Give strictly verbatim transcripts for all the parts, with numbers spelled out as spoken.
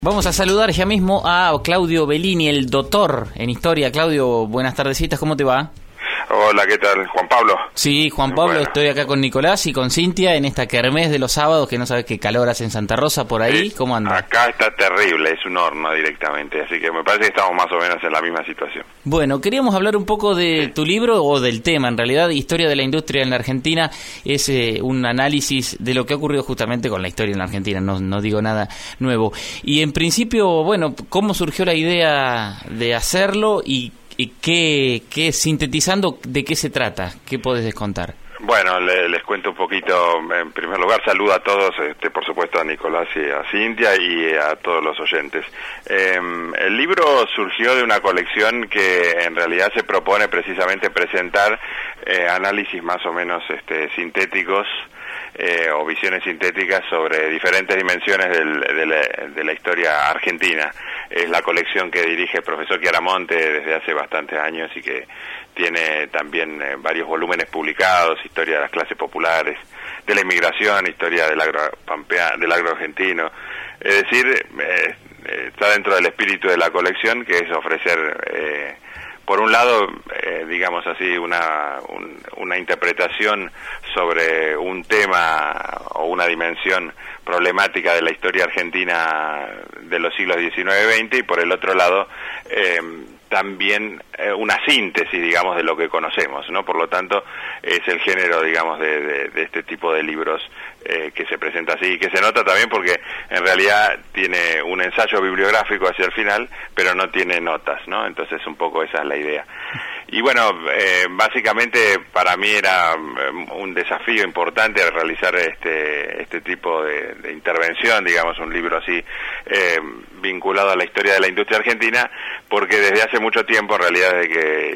Vamos a saludar ya mismo a Claudio Bellini, el doctor en historia. Claudio, buenas tardecitas, ¿cómo te va? Hola, ¿qué tal? ¿Juan Pablo? Sí, Juan Pablo, bueno. Estoy acá con Nicolás y con Cintia en esta kermés de los sábados, que no sabes qué calor hace en Santa Rosa por ahí. Sí, ¿cómo anda? Acá está terrible, es un horno directamente, así que me parece que estamos más o menos en la misma situación. Bueno, queríamos hablar un poco de sí. tu libro, o del tema, en realidad, Historia de la Industria en la Argentina. Es eh, un análisis de lo que ha ocurrido justamente con la historia en la Argentina, no, no digo nada nuevo. Y en principio, bueno, ¿cómo surgió la idea de hacerlo y ¿Y qué, qué, sintetizando, de qué se trata? ¿Qué podés descontar? Bueno, le, les cuento un poquito. En primer lugar, saludo a todos, este, por supuesto a Nicolás y a Cintia y a todos los oyentes. Eh, el libro surgió de una colección que en realidad se propone precisamente presentar eh, análisis más o menos este, sintéticos eh, o visiones sintéticas sobre diferentes dimensiones del, de, la, de la historia argentina. Es la colección que dirige el profesor Chiaramonte desde hace bastantes años y que tiene también eh, varios volúmenes publicados: historia de las clases populares, de la inmigración, historia del agro, pampea, del agro argentino. Es decir, eh, eh, está dentro del espíritu de la colección, que es ofrecer, eh, por un lado, eh, digamos así, una, un, una interpretación sobre un tema o una dimensión problemática de la historia argentina de los siglos diecinueve veinte, y por el otro lado eh, también eh, una síntesis, digamos, de lo que conocemos, ¿no? Por lo tanto, es el género, digamos, de, de, de este tipo de libros eh, que se presenta así, y que se nota también porque en realidad tiene un ensayo bibliográfico hacia el final, pero no tiene notas, ¿no? Entonces un poco esa es la idea. Y bueno, eh, básicamente para mí era un desafío importante realizar este este tipo de, de intervención, digamos, un libro así eh, vinculado a la historia de la industria argentina, porque desde hace mucho tiempo, en realidad desde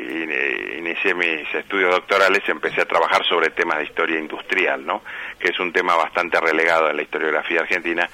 que inicié mis estudios doctorales, empecé a trabajar sobre temas de historia industrial, ¿no? Que es un tema bastante relegado en la historiografía argentina,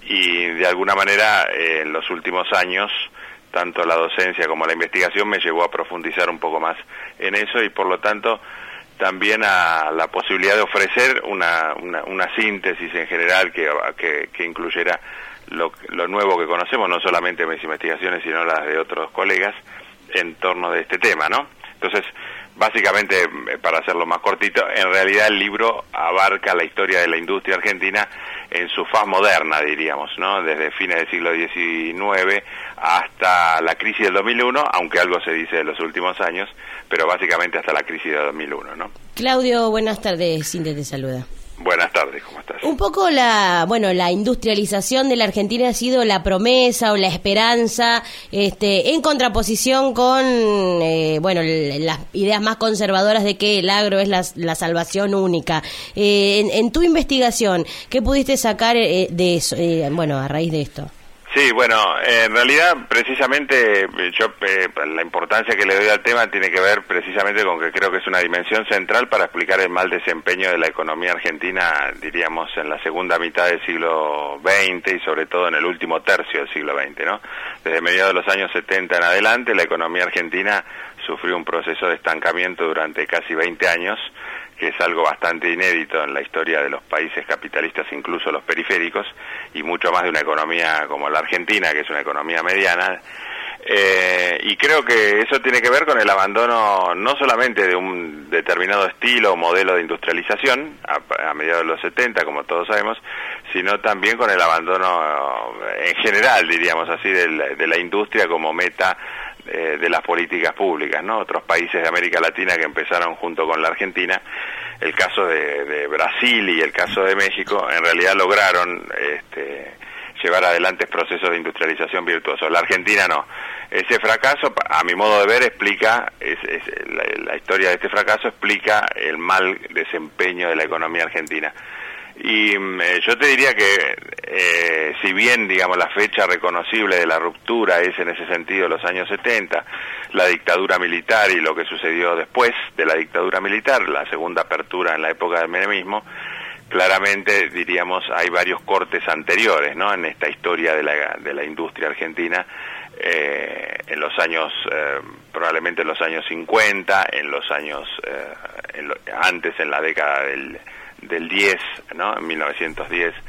y de alguna manera eh, en los últimos años tanto la docencia como la investigación me llevó a profundizar un poco más en eso, y por lo tanto también a la posibilidad de ofrecer una, una, una síntesis en general que, que, que incluyera lo, lo nuevo que conocemos, no solamente mis investigaciones sino las de otros colegas en torno de este tema, ¿no? Entonces, básicamente, para hacerlo más cortito, en realidad el libro abarca la historia de la industria argentina en su faz moderna, diríamos, ¿no? Desde fines del siglo diecinueve hasta la crisis del dos mil uno, aunque algo se dice de los últimos años, pero básicamente hasta la crisis del dos mil uno, ¿no? Claudio, buenas tardes, Cintia te saluda. Buenas tardes, ¿cómo estás? Un poco la, bueno, la industrialización de la Argentina ha sido la promesa o la esperanza, este, en contraposición con, eh, bueno, las ideas más conservadoras de que el agro es la, la salvación única. Eh, en, en tu investigación, ¿qué pudiste sacar eh, de eso, eh, bueno, a raíz de esto? Sí, bueno, eh, en realidad precisamente yo eh, la importancia que le doy al tema tiene que ver precisamente con que creo que es una dimensión central para explicar el mal desempeño de la economía argentina, diríamos, en la segunda mitad del siglo veinte y sobre todo en el último tercio del siglo veinte, ¿no? Desde mediados de los años setenta en adelante, la economía argentina sufrió un proceso de estancamiento durante casi veinte años, que es algo bastante inédito en la historia de los países capitalistas, incluso los periféricos, y mucho más de una economía como la Argentina, que es una economía mediana. Eh, y creo que eso tiene que ver con el abandono no solamente de un determinado estilo o modelo de industrialización a, a mediados de los setenta, como todos sabemos, sino también con el abandono en general, diríamos así, de la, de la industria como meta eh, de las políticas públicas, ¿no? Otros países de América Latina que empezaron junto con la Argentina, el caso de, de Brasil y el caso de México, en realidad lograron este, llevar adelante procesos de industrialización virtuosos. La Argentina no. Ese fracaso, a mi modo de ver, explica, es, es, la, la historia de este fracaso explica el mal desempeño de la economía argentina. Y eh, yo te diría que, eh, si bien, digamos, la fecha reconocible de la ruptura es en ese sentido los años setenta, la dictadura militar y lo que sucedió después de la dictadura militar, la segunda apertura en la época del menemismo, claramente, diríamos, hay varios cortes anteriores, ¿no?, en esta historia de la, de la industria argentina, eh, en los años, eh, probablemente en los años cincuenta, en los años, eh, en lo, antes en la década del del diez, ¿no?, en mil novecientos diez,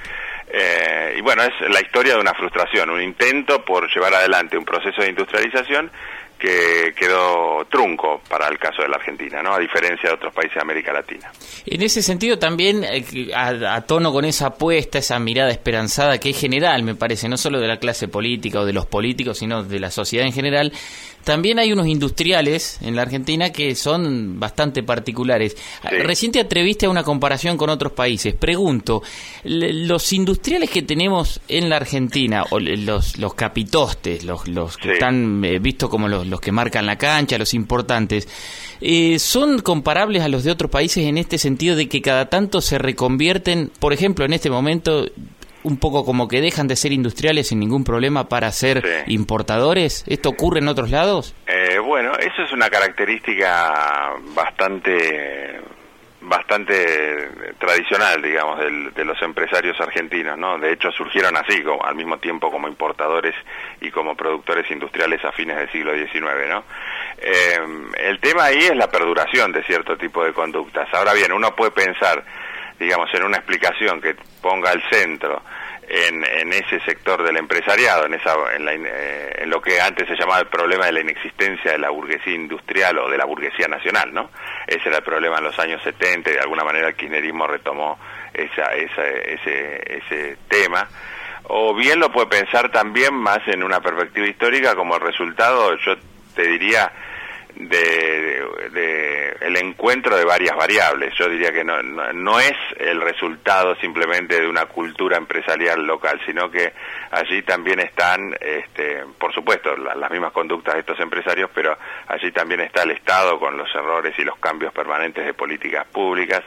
Eh, y bueno, es la historia de una frustración, un intento por llevar adelante un proceso de industrialización que quedó trunco para el caso de la Argentina, ¿no? A diferencia de otros países de América Latina. En ese sentido también, eh, a, a tono con esa apuesta, esa mirada esperanzada que es general, me parece, no solo de la clase política o de los políticos, sino de la sociedad en general, también hay unos industriales en la Argentina que son bastante particulares. Sí. Recién te atreviste a una comparación con otros países. Pregunto, los industriales que tenemos en la Argentina, o los, los capitostes, los, los que sí. están eh, vistos como los, los que marcan la cancha, los importantes, eh, ¿son comparables a los de otros países en este sentido de que cada tanto se reconvierten, por ejemplo, en este momento, un poco como que dejan de ser industriales sin ningún problema para ser sí. importadores? ¿Esto ocurre en otros lados? Eh, bueno, eso es una característica bastante bastante tradicional, digamos, del, de los empresarios argentinos, ¿no? De hecho, surgieron así, como, al mismo tiempo como importadores y como productores industriales a fines del siglo diecinueve, ¿no? Eh, el tema ahí es la perduración de cierto tipo de conductas. Ahora bien, uno puede pensar, digamos, en una explicación que ponga al centro en, en ese sector del empresariado, en esa en, la, eh, en lo que antes se llamaba el problema de la inexistencia de la burguesía industrial o de la burguesía nacional, ¿no? Ese era el problema en los años setenta y de alguna manera el kirchnerismo retomó esa, esa, ese, ese tema. O bien lo puede pensar también más en una perspectiva histórica como el resultado, yo te diría, de, de, de el encuentro de varias variables. Yo diría que no, no, no es el resultado simplemente de una cultura empresarial local, sino que allí también están, este, por supuesto, la, las mismas conductas de estos empresarios, pero allí también está el Estado con los errores y los cambios permanentes de políticas públicas.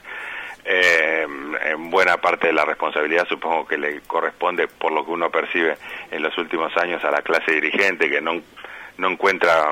Eh, en buena parte de la responsabilidad supongo que le corresponde, por lo que uno percibe en los últimos años, a la clase dirigente, que no, no encuentra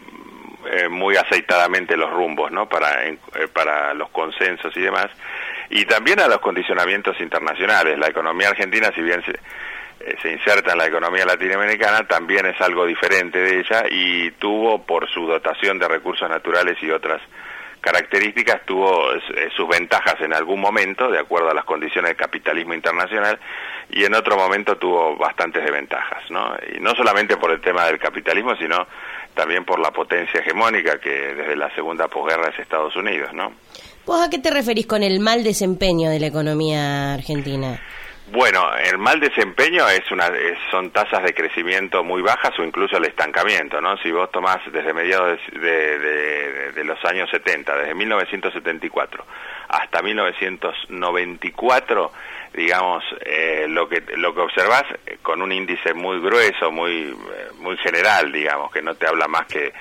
Eh, muy aceitadamente los rumbos, ¿no? Para, eh, para los consensos y demás, y también a los condicionamientos internacionales. La economía argentina, si bien se, eh, se inserta en la economía latinoamericana, también es algo diferente de ella, y tuvo, por su dotación de recursos naturales y otras características, tuvo eh, sus ventajas en algún momento, de acuerdo a las condiciones del capitalismo internacional, y en otro momento tuvo bastantes desventajas, ¿no? Y no solamente por el tema del capitalismo, sino también por la potencia hegemónica que desde la segunda posguerra es Estados Unidos, ¿no? ¿Vos a qué te referís con el mal desempeño de la economía argentina? Bueno, el mal desempeño es una es, son tasas de crecimiento muy bajas o incluso el estancamiento, ¿no? Si vos tomás desde mediados de, de, de, de los años setenta, desde mil novecientos setenta y cuatro hasta mil novecientos noventa y cuatro, digamos, eh, lo que lo que observás eh, con un índice muy grueso, muy eh, muy general, digamos, que no te habla más que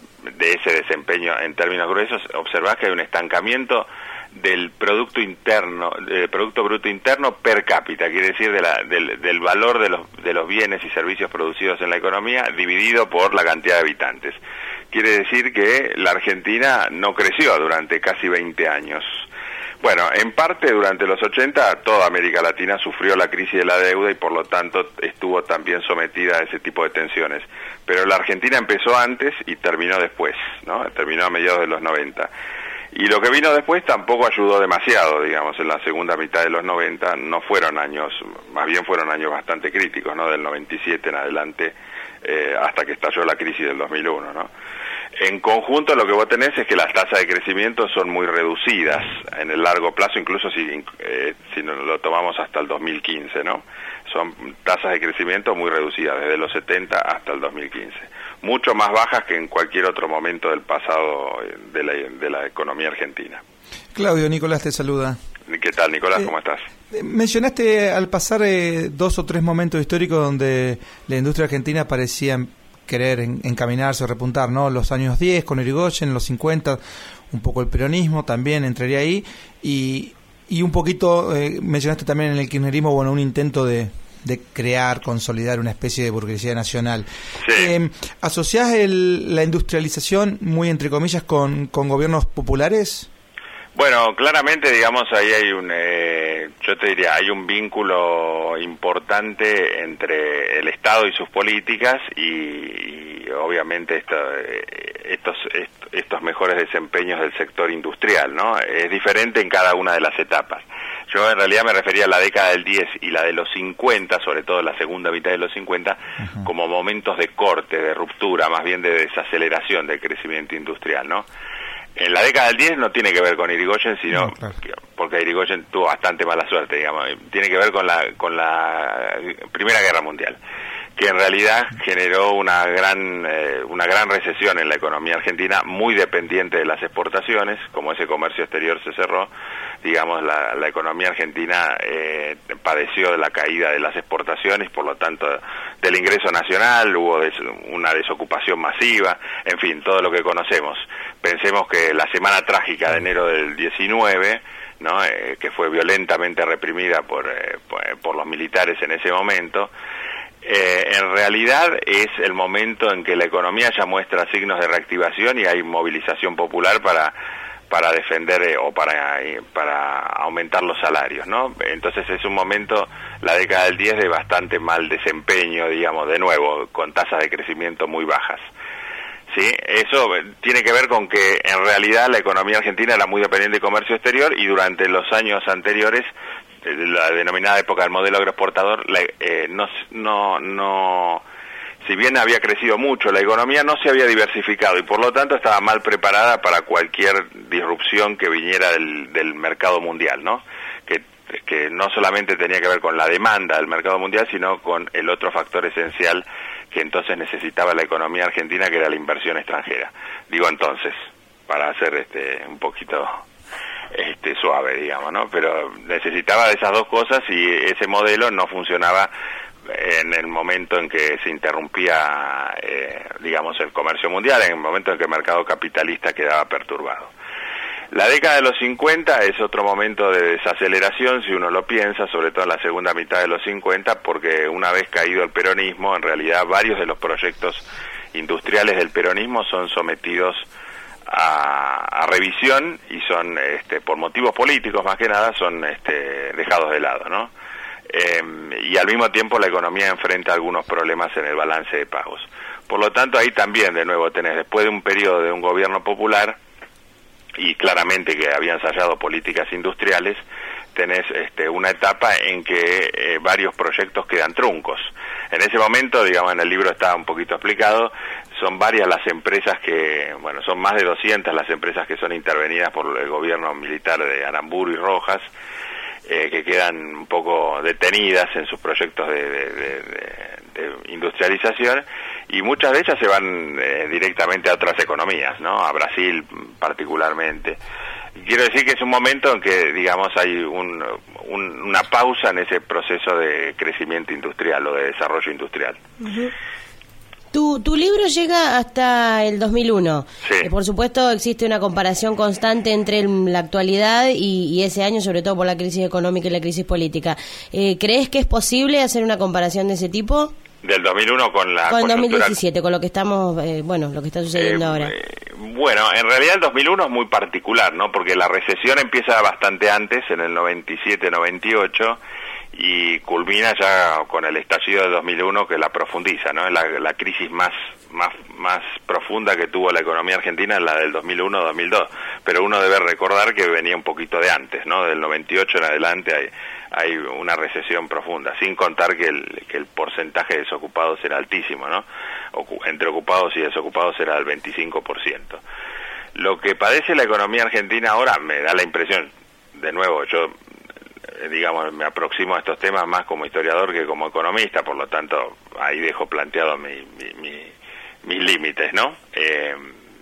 de ese desempeño en términos gruesos, observás que hay un estancamiento del producto interno, del producto bruto interno per cápita, quiere decir de la, del, del valor de los de los bienes y servicios producidos en la economía dividido por la cantidad de habitantes. Quiere decir que la Argentina no creció durante casi veinte años. Bueno, en parte durante los ochenta toda América Latina sufrió la crisis de la deuda y por lo tanto estuvo también sometida a ese tipo de tensiones. Pero la Argentina empezó antes y terminó después, ¿no? Terminó a mediados de los noventa. Y lo que vino después tampoco ayudó demasiado, digamos, en la segunda mitad de los noventa no fueron años, más bien fueron años bastante críticos, ¿no? Del noventa y siete en adelante, eh, hasta que estalló la crisis del dos mil uno, ¿no? En conjunto lo que vos tenés es que las tasas de crecimiento son muy reducidas en el largo plazo, incluso si, eh, si lo tomamos hasta el dos mil quince, ¿no? Son tasas de crecimiento muy reducidas, desde los setenta hasta el dos mil quince. Mucho más bajas que en cualquier otro momento del pasado de la, de la economía argentina. Claudio, Nicolás te saluda. ¿Qué tal, Nicolás? Eh, ¿Cómo estás? Mencionaste al pasar eh, dos o tres momentos históricos donde la industria argentina parecía querer en, encaminarse o repuntar, ¿no? Los años diez con Irigoyen, los cincuenta, un poco el peronismo también entraría ahí, y, y un poquito, eh, mencionaste también en el kirchnerismo, bueno, un intento de, de crear, consolidar una especie de burguesía nacional. Sí. Eh, ¿Asociás el, la industrialización, muy entre comillas, con, con gobiernos populares? Bueno, claramente, digamos, ahí hay un, eh, yo te diría, hay un vínculo importante entre el Estado y sus políticas y, y obviamente esto, estos, estos mejores desempeños del sector industrial, ¿no? Es diferente en cada una de las etapas. Yo en realidad me refería a la década del diez y la de los cincuenta, sobre todo la segunda mitad de los cincuenta, uh-huh. como momentos de corte, de ruptura, más bien de desaceleración del crecimiento industrial, ¿no? En la década del diez no tiene que ver con Irigoyen, sino no, claro. que, porque Irigoyen tuvo bastante mala suerte, digamos, tiene que ver con la con la Primera Guerra Mundial, que en realidad generó una gran eh, una gran recesión en la economía argentina, muy dependiente de las exportaciones. Como ese comercio exterior se cerró, digamos, la, la economía argentina eh, padeció de la caída de las exportaciones, por lo tanto del ingreso nacional, hubo des, una desocupación masiva, en fin, todo lo que conocemos. Pensemos que la semana trágica de enero del diecinueve, ¿no? eh, que fue violentamente reprimida por, eh, por, por los militares en ese momento, Eh, en realidad es el momento en que la economía ya muestra signos de reactivación y hay movilización popular para para defender eh, o para eh, para aumentar los salarios, ¿no? Entonces es un momento, la década del diez, de bastante mal desempeño, digamos, de nuevo, con tasas de crecimiento muy bajas. Sí, eso tiene que ver con que en realidad la economía argentina era muy dependiente de comercio exterior y durante los años anteriores, la denominada época del modelo agroexportador, la, eh, no, no, no, si bien había crecido mucho, la economía no se había diversificado y por lo tanto estaba mal preparada para cualquier disrupción que viniera del, del mercado mundial, ¿no? Que, que no solamente tenía que ver con la demanda del mercado mundial, sino con el otro factor esencial que entonces necesitaba la economía argentina, que era la inversión extranjera. Digo entonces, para hacer este un poquito este suave, digamos, ¿no? Pero necesitaba de esas dos cosas y ese modelo no funcionaba en el momento en que se interrumpía, eh, digamos, el comercio mundial, en el momento en que el mercado capitalista quedaba perturbado. La década de los cincuenta es otro momento de desaceleración, si uno lo piensa, sobre todo en la segunda mitad de los cincuenta, porque una vez caído el peronismo, en realidad varios de los proyectos industriales del peronismo son sometidos a, a revisión y son, este, por motivos políticos más que nada, son este, dejados de lado, ¿no? Eh, y al mismo tiempo la economía enfrenta algunos problemas en el balance de pagos. Por lo tanto, ahí también, de nuevo, tenés, después de un periodo de un gobierno popular, y claramente que había ensayado políticas industriales, tenés este, una etapa en que eh, varios proyectos quedan truncos. En ese momento, digamos, en el libro está un poquito explicado, son varias las empresas que, bueno, son más de doscientas las empresas que son intervenidas por el gobierno militar de Aramburu y Rojas, eh, que quedan un poco detenidas en sus proyectos de, de, de, de, de industrialización, y muchas de ellas se van eh, directamente a otras economías, ¿no? A Brasil particularmente. Quiero decir que es un momento en que, digamos, hay un, un, una pausa en ese proceso de crecimiento industrial o de desarrollo industrial. Uh-huh. Tu, tu libro llega hasta el dos mil uno. Sí. Eh, por supuesto, existe una comparación constante entre el, la actualidad y, y ese año, sobre todo por la crisis económica y la crisis política. Eh, ¿Crees que es posible hacer una comparación de ese tipo? Del dos mil uno con la con el dos mil diecisiete, con lo que estamos, eh, bueno, lo que está sucediendo eh, ahora. Eh, bueno, en realidad el dos mil uno es muy particular, ¿no? Porque la recesión empieza bastante antes, en el noventa y siete noventa y ocho, y culmina ya con el estallido de dos mil uno, que la profundiza, ¿no? La, la crisis más, más, más profunda que tuvo la economía argentina es la del dos mil uno dos mil dos, pero uno debe recordar que venía un poquito de antes, ¿no? Del noventa y ocho en adelante hay, hay una recesión profunda, sin contar que el, que el porcentaje de desocupados era altísimo, ¿no? Ocu- entre ocupados y desocupados era del veinticinco por ciento. Lo que padece la economía argentina ahora, me da la impresión, de nuevo, yo digamos, me aproximo a estos temas más como historiador que como economista, por lo tanto, ahí dejo planteado mi, mi, mi, mis límites, ¿no? Eh,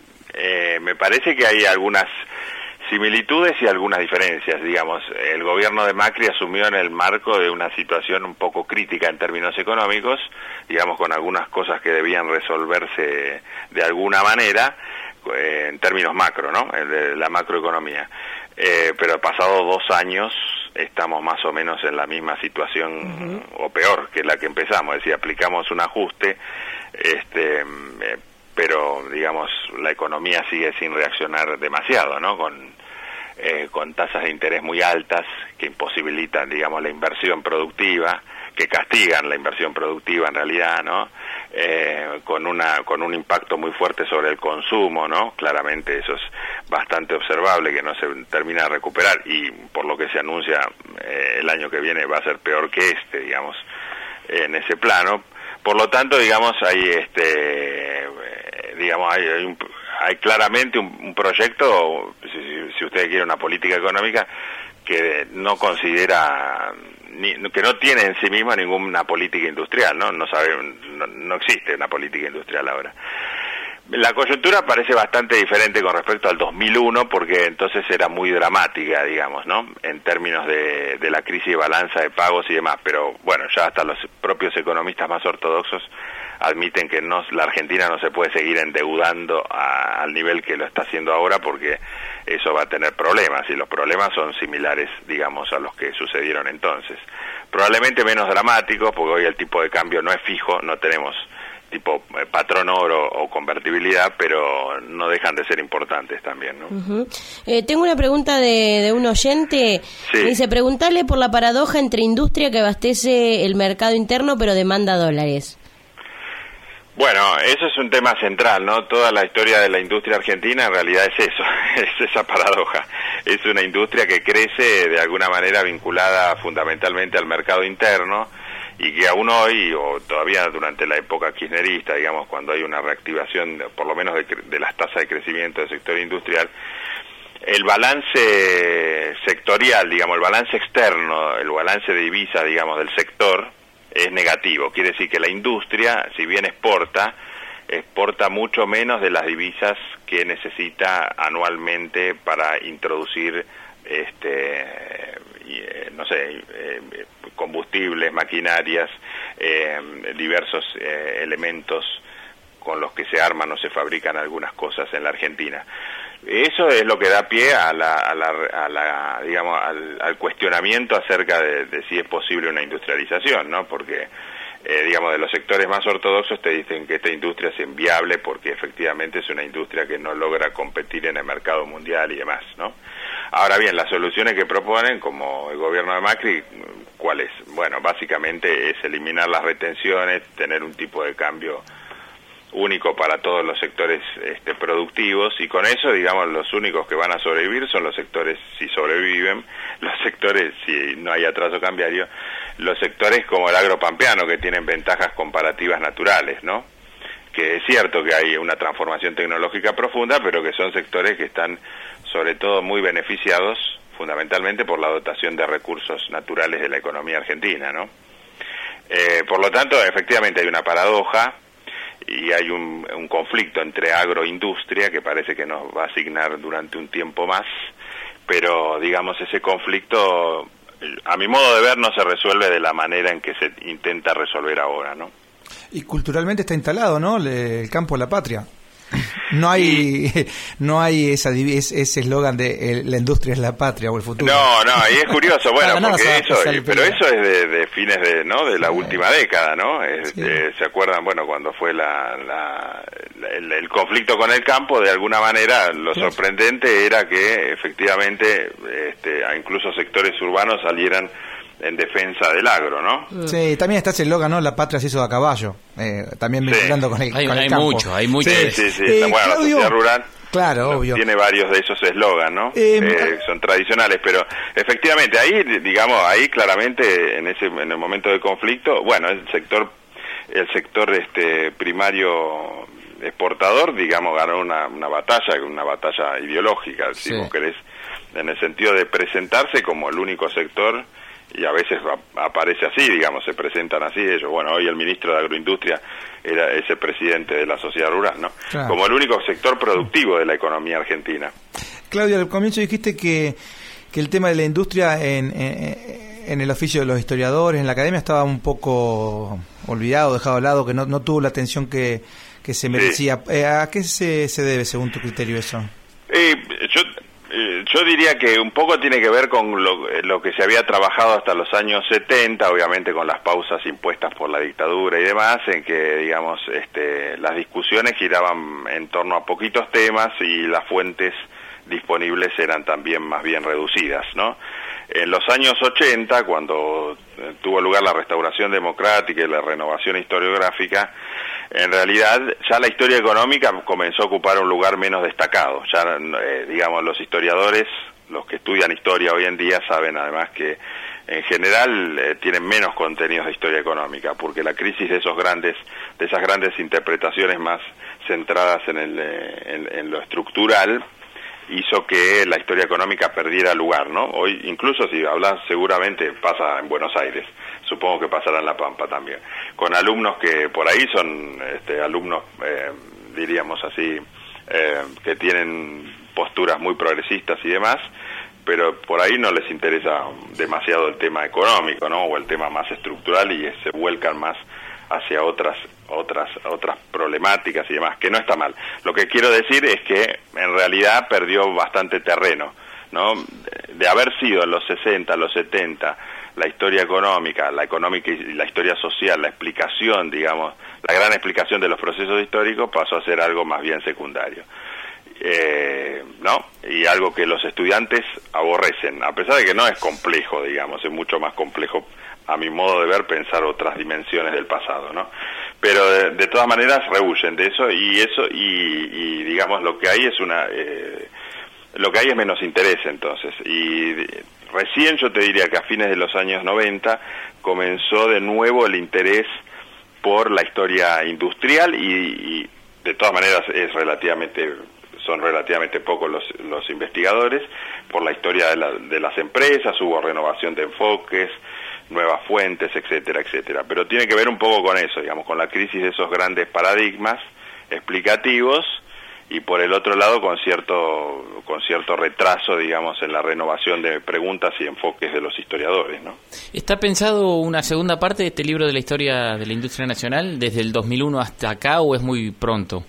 eh, me parece que hay algunas similitudes y algunas diferencias, digamos. El gobierno de Macri asumió en el marco de una situación un poco crítica en términos económicos, digamos, con algunas cosas que debían resolverse de alguna manera, eh, en términos macro, ¿no? De la macroeconomía. Eh, pero pasados dos años estamos más o menos en la misma situación, uh-huh. o peor que la que empezamos, es decir, aplicamos un ajuste, este, eh, pero digamos la economía sigue sin reaccionar demasiado, ¿no? Con, eh, con tasas de interés muy altas que imposibilitan, digamos, la inversión productiva, que castigan la inversión productiva en realidad, ¿no? eh, con una con un impacto muy fuerte sobre el consumo, ¿no? Claramente eso es bastante observable, que no se termina de recuperar, y por lo que se anuncia eh, el año que viene va a ser peor que este, digamos, en ese plano. Por lo tanto, digamos, hay este eh, digamos hay, hay, un, hay claramente un, un proyecto, si, si usted quiere, una política económica que no considera, ni, que no tiene en sí misma ninguna política industrial, ¿no? No sabe, no, no existe una política industrial ahora. La coyuntura parece bastante diferente con respecto al dos mil uno, porque entonces era muy dramática, digamos, ¿no? En términos de, de la crisis de balanza de pagos y demás, pero bueno, ya hasta los propios economistas más ortodoxos admiten que no, la Argentina no se puede seguir endeudando a, al nivel que lo está haciendo ahora, porque eso va a tener problemas, y los problemas son similares, digamos, a los que sucedieron entonces. Probablemente menos dramáticos, porque hoy el tipo de cambio no es fijo, no tenemos tipo eh, patrón oro o convertibilidad, pero no dejan de ser importantes también, ¿no? Uh-huh. Eh, tengo una pregunta de, de un oyente. Sí. Dice, preguntarle por la paradoja entre industria que abastece el mercado interno pero demanda dólares. Bueno, eso es un tema central, ¿no? Toda la historia de la industria argentina en realidad es eso, es esa paradoja. Es una industria que crece de alguna manera vinculada fundamentalmente al mercado interno, y que aún hoy, o todavía durante la época kirchnerista, digamos, cuando hay una reactivación, por lo menos de, de las tasas de crecimiento del sector industrial, el balance sectorial, digamos, el balance externo, el balance de divisas, digamos, del sector, es negativo. Quiere decir que la industria, si bien exporta, exporta mucho menos de las divisas que necesita anualmente para introducir, este, eh, no sé, eh, combustibles, maquinarias, eh, diversos eh, elementos con los que se arman o se fabrican algunas cosas en la Argentina. Eso es lo que da pie a la, a la, a la digamos, al, al cuestionamiento acerca de, de si es posible una industrialización, ¿no? Porque, eh, digamos, de los sectores más ortodoxos te dicen que esta industria es inviable porque efectivamente es una industria que no logra competir en el mercado mundial y demás, ¿no? Ahora bien, las soluciones que proponen, como el gobierno de Macri, ¿cuál es? Bueno, básicamente es eliminar las retenciones, tener un tipo de cambio único para todos los sectores este, productivos, y con eso, digamos, los únicos que van a sobrevivir son los sectores, si sobreviven, los sectores, si no hay atraso cambiario, los sectores como el agropampeano, que tienen ventajas comparativas naturales, ¿no? Que es cierto que hay una transformación tecnológica profunda, pero que son sectores que están sobre todo muy beneficiados fundamentalmente por la dotación de recursos naturales de la economía argentina, ¿no? Eh, por lo tanto, efectivamente hay una paradoja y hay un, un conflicto entre agroindustria que parece que nos va a asignar durante un tiempo más, pero digamos ese conflicto, a mi modo de ver, no se resuelve de la manera en que se intenta resolver ahora, ¿no? Y culturalmente está instalado, ¿no? Le, el campo de la patria. No hay sí. no hay esa ese eslogan de el, la industria es la patria o el futuro. No, no, y es curioso, bueno, nada, porque nada, eso, sale, pero eso es de, de fines de, ¿no? De la sí. última década, ¿no? Es, sí. eh, se acuerdan, bueno, cuando fue la, la, la el, el conflicto con el campo, de alguna manera lo sí. sorprendente era que efectivamente este, incluso sectores urbanos salieran en defensa del agro, ¿no? Sí, también está ese eslogan, ¿no? La patria se hizo a caballo, eh, también vinculando sí. con el, hay, con el hay campo. mucho, hay mucho. Sí, sí, sí. Eh, bueno, Claudio, la sociedad rural claro, obvio. tiene varios de esos eslogans, ¿no? Eh, eh, son tradicionales, pero efectivamente ahí, digamos, ahí claramente en ese en el momento de conflicto, bueno, el sector el sector este primario exportador, digamos, ganó una, una batalla, una batalla ideológica, si sí. vos querés, en el sentido de presentarse como el único sector. Y a veces aparece así, digamos, se presentan así ellos. Bueno, hoy el ministro de Agroindustria era ese presidente de la sociedad rural, ¿no? Claro. Como el único sector productivo de la economía argentina. Claudio, al comienzo dijiste que, que el tema de la industria en, en, en el oficio de los historiadores, en la academia, estaba un poco olvidado, dejado de lado, que no, no tuvo la atención que, que se merecía. Sí. ¿A qué se, se debe, según tu criterio, eso? Eh, yo... Yo diría que un poco tiene que ver con lo, lo que se había trabajado hasta los años setenta, obviamente con las pausas impuestas por la dictadura y demás, en que, digamos, este, las discusiones giraban en torno a poquitos temas y las fuentes disponibles eran también más bien reducidas, ¿no? En los años ochenta, cuando tuvo lugar la restauración democrática y la renovación historiográfica, en realidad ya la historia económica comenzó a ocupar un lugar menos destacado. Ya, eh, digamos, los historiadores, los que estudian historia hoy en día, saben además que en general eh, tienen menos contenidos de historia económica, porque la crisis de esos grandes, de esas grandes interpretaciones más centradas en, el, eh, en, en lo estructural, hizo que la historia económica perdiera lugar, ¿no? Hoy, incluso si hablas, seguramente pasa en Buenos Aires, supongo que pasará en La Pampa también, con alumnos que por ahí son este, alumnos, eh, diríamos así, eh, que tienen posturas muy progresistas y demás, pero por ahí no les interesa demasiado el tema económico, ¿no? O el tema más estructural, y se vuelcan más hacia otras otras otras problemáticas y demás, que no está mal. Lo que quiero decir es que en realidad perdió bastante terreno, ¿no? De, de haber sido en los sesenta, los setenta, la historia económica, la económica y la historia social, la explicación, digamos, la gran explicación de los procesos históricos, pasó a ser algo más bien secundario. Eh, ¿no? Y algo que los estudiantes aborrecen, a pesar de que no es complejo, digamos, es mucho más complejo, a mi modo de ver, pensar otras dimensiones del pasado, ¿no? Pero de, de todas maneras rehuyen de eso, y eso y, y digamos lo que hay es una eh, lo que hay es menos interés, entonces. Y de, recién yo te diría que a fines de los años noventa comenzó de nuevo el interés por la historia industrial, y, y de todas maneras es relativamente son relativamente pocos los, los investigadores, por la historia de, la, de las empresas. Hubo renovación de enfoques, nuevas fuentes, etcétera, etcétera. Pero tiene que ver un poco con eso, digamos, con la crisis de esos grandes paradigmas explicativos, y por el otro lado con cierto con cierto retraso, digamos, en la renovación de preguntas y enfoques de los historiadores, ¿no? ¿Está pensado una segunda parte de este libro de la historia de la industria nacional desde el dos mil uno hasta acá, o es muy pronto?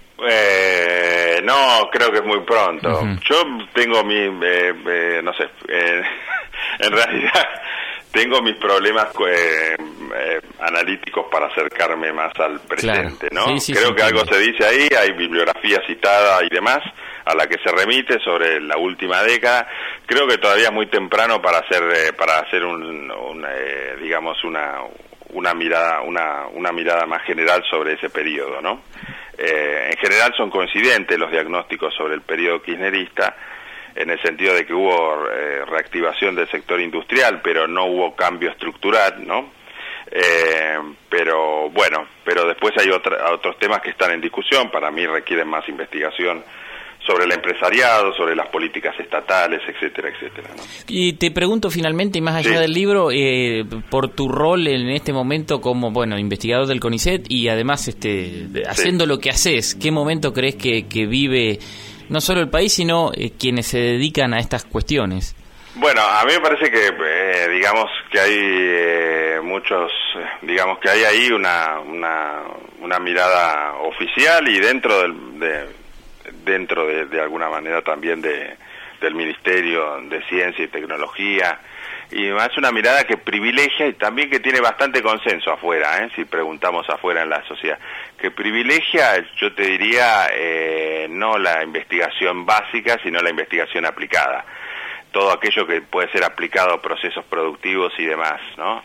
Eh, no, creo que es muy pronto. Uh-huh. Yo tengo mi, eh, eh, no sé, eh, en realidad tengo mis problemas eh, eh, analíticos para acercarme más al presente, claro. ¿no? Sí, sí, creo sí, que algo se dice ahí, hay bibliografía citada y demás a la que se remite sobre la última década. Creo que todavía es muy temprano para hacer eh, para hacer un, un eh, digamos una una mirada una una mirada más general sobre ese periodo, ¿no? Eh, en general son coincidentes los diagnósticos sobre el periodo kirchnerista, en el sentido de que hubo eh, reactivación del sector industrial, pero no hubo cambio estructural, ¿no? Eh, pero bueno, pero después hay otra, otros temas que están en discusión, para mí requieren más investigación sobre el empresariado, sobre las políticas estatales, etcétera, etcétera, ¿no? Y te pregunto finalmente, y más allá sí. del libro, eh, por tu rol en este momento como, bueno, investigador del CONICET, y además este haciendo sí. lo que haces, ¿qué momento crees que, que vive no solo el país, sino eh, quienes se dedican a estas cuestiones? Bueno, a mí me parece que, eh, digamos, que hay eh, muchos, digamos que hay ahí una, una, una mirada oficial, y dentro del, de, dentro de, de alguna manera también de, del Ministerio de Ciencia y Tecnología, y es una mirada que privilegia, y también que tiene bastante consenso afuera, ¿eh? Si preguntamos afuera en la sociedad, que privilegia, yo te diría, eh, no la investigación básica, sino la investigación aplicada, todo aquello que puede ser aplicado a procesos productivos y demás, ¿no?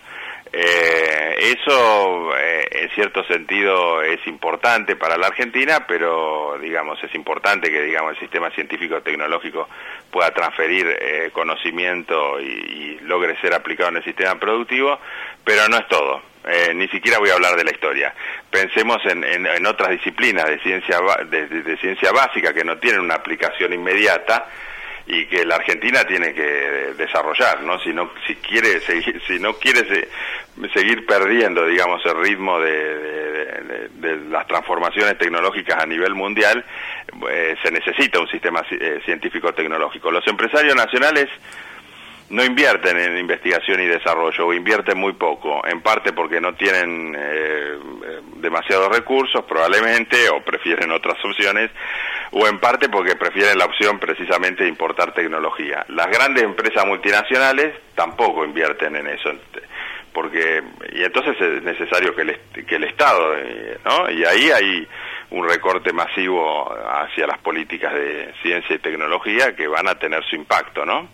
Eh, eso, eh, en cierto sentido, es importante para la Argentina, pero, digamos, es importante que, digamos, el sistema científico-tecnológico pueda transferir eh, conocimiento y, y logre ser aplicado en el sistema productivo, pero no es todo. Eh, ni siquiera voy a hablar de la historia. Pensemos en, en, en otras disciplinas de ciencia, de, de, de ciencia básica que no tienen una aplicación inmediata, y que la Argentina tiene que desarrollar, ¿no? Si no, si quiere seguir, si no quiere se, seguir perdiendo, digamos, el ritmo de, de, de, de las transformaciones tecnológicas a nivel mundial, eh, se necesita un sistema eh, científico-tecnológico. Los empresarios nacionales no invierten en investigación y desarrollo, o invierten muy poco, en parte porque no tienen eh, demasiados recursos, probablemente, o prefieren otras opciones, o en parte porque prefieren la opción precisamente de importar tecnología. Las grandes empresas multinacionales tampoco invierten en eso, porque y entonces es necesario que el, que el Estado, ¿no? Y ahí hay un recorte masivo hacia las políticas de ciencia y tecnología que van a tener su impacto, ¿no?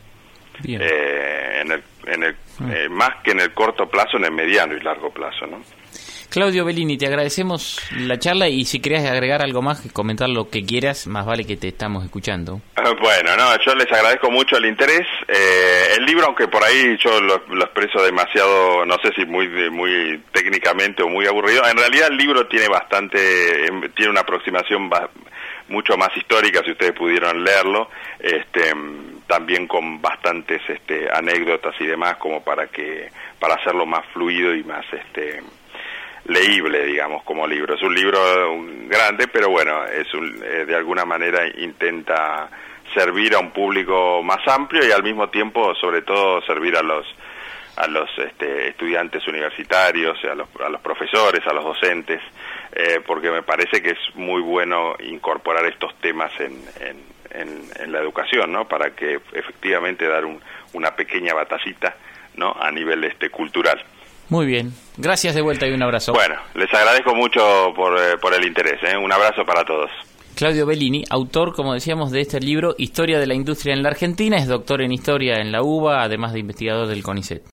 Eh, en el, en el, eh, más que en el corto plazo, en el mediano y largo plazo, ¿no? Claudio Bellini, te agradecemos la charla y si querés agregar algo más, comentar lo que quieras, más vale que te estamos escuchando. Bueno, no, yo les agradezco mucho el interés. Eh, el libro, aunque por ahí yo lo, lo expreso demasiado, no sé si muy muy técnicamente o muy aburrido, en realidad el libro tiene bastante, tiene una aproximación ba- mucho más histórica, si ustedes pudieron leerlo, este, también con bastantes este, anécdotas y demás, como para que para hacerlo más fluido y más este leíble, digamos, como libro. Es un libro grande, pero bueno, es un, eh, de alguna manera intenta servir a un público más amplio y al mismo tiempo, sobre todo, servir a los a los este, estudiantes universitarios, a los, a los profesores, a los docentes, eh, porque me parece que es muy bueno incorporar estos temas en, en, en, en la educación, ¿no? Para que efectivamente dar un, una pequeña batallita, ¿no? A nivel este cultural. Muy bien, gracias de vuelta y un abrazo. Bueno, les agradezco mucho por, eh, por el interés, ¿eh? Un abrazo para todos. Claudio Bellini, autor, como decíamos, de este libro, Historia de la Industria en la Argentina, es doctor en Historia en la UBA, además de investigador del CONICET.